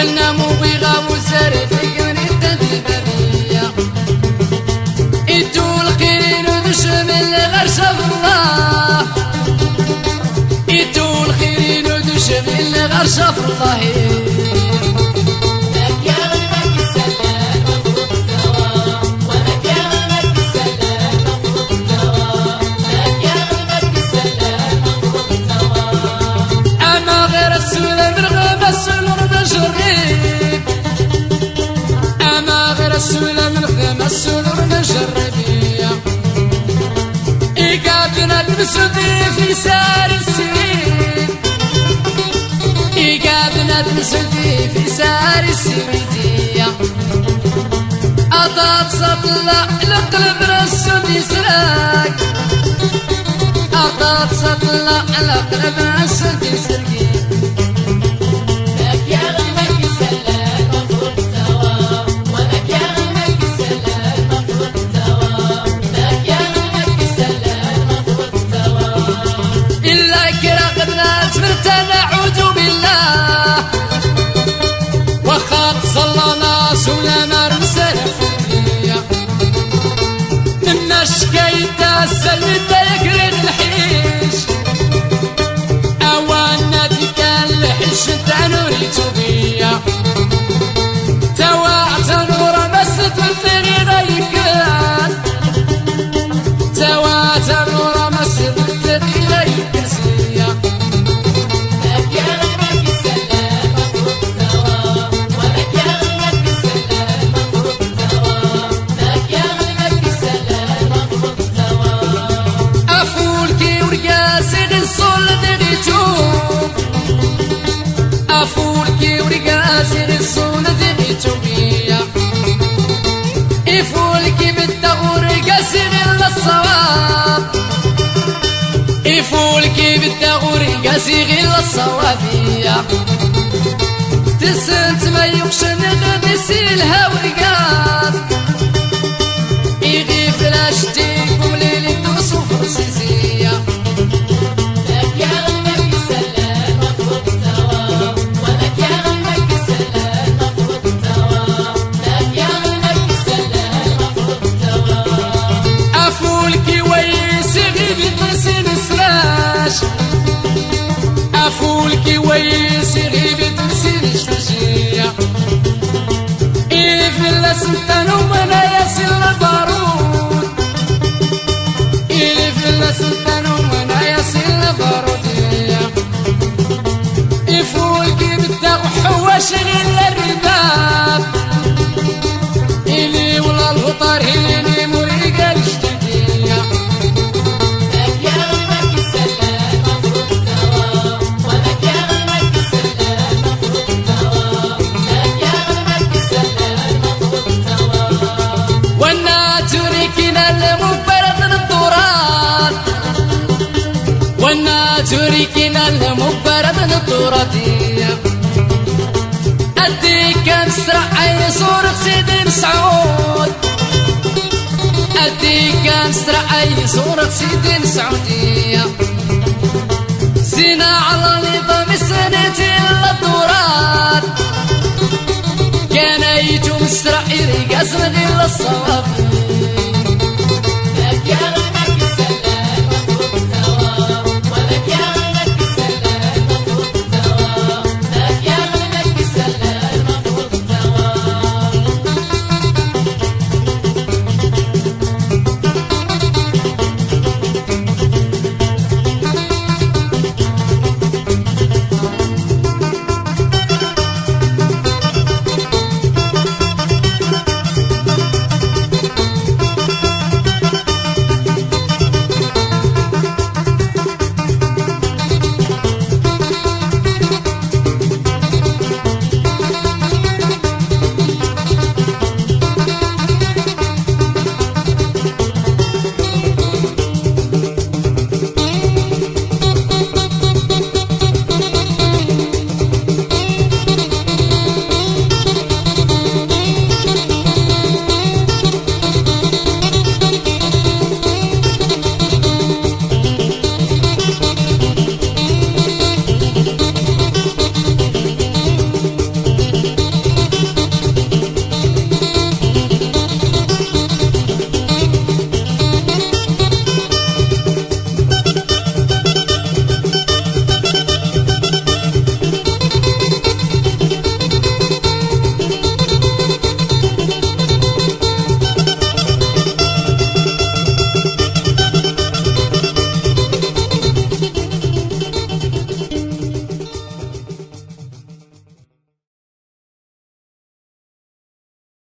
وانا مبغى وزارة كونيت البابية إتو الخير ودشم الغير شاف الله إتو الخير ودشم الغير شاف الله السلة من خيمة السلور نجربية إيقابنا بنسدي في سار السويد إيقابنا بنسدي في سار السويدية أطاط سطلع لقلب رسود يسرق أطاط سطلع لقلب رسود يسرق نعوذ بالله وخاط صلنا سلما رسالة فنية من شكيت السلد يقرد الحيش أوانا ديك الحيش تنوريت بيا توعت نور مسد بالطريق يكاد توعت نور مسد بالطريق يكسيا أفولكي ورقاسي الصولة ذبيتو بيا إفولكي بالدغور قاسي غير الصواب إفولكي بالدغور قاسي غير الصوابية تسنت ما يخشن غبسي الهوى رقاس إغي فلاشتيكم ليلي دوسو فرسيسية أفولكي ويسي غيبي تنسيني شتشية إلي في اللسلطان ومنا ياسي البارود إلي في اللسلطان ومنا ياسي البارود إفولكي بالدق وحواش غير الرباب إلي ولا الهطار هليني مريقة الجديدية تركنا المبرد الطراتية أديك مسرع أي صورة سيدي مسعود أديك مسرع أي صورة سيدي مسعودية زينة على نظام السنتين للدورات كان يجو مسرع يريقاس غير الصواب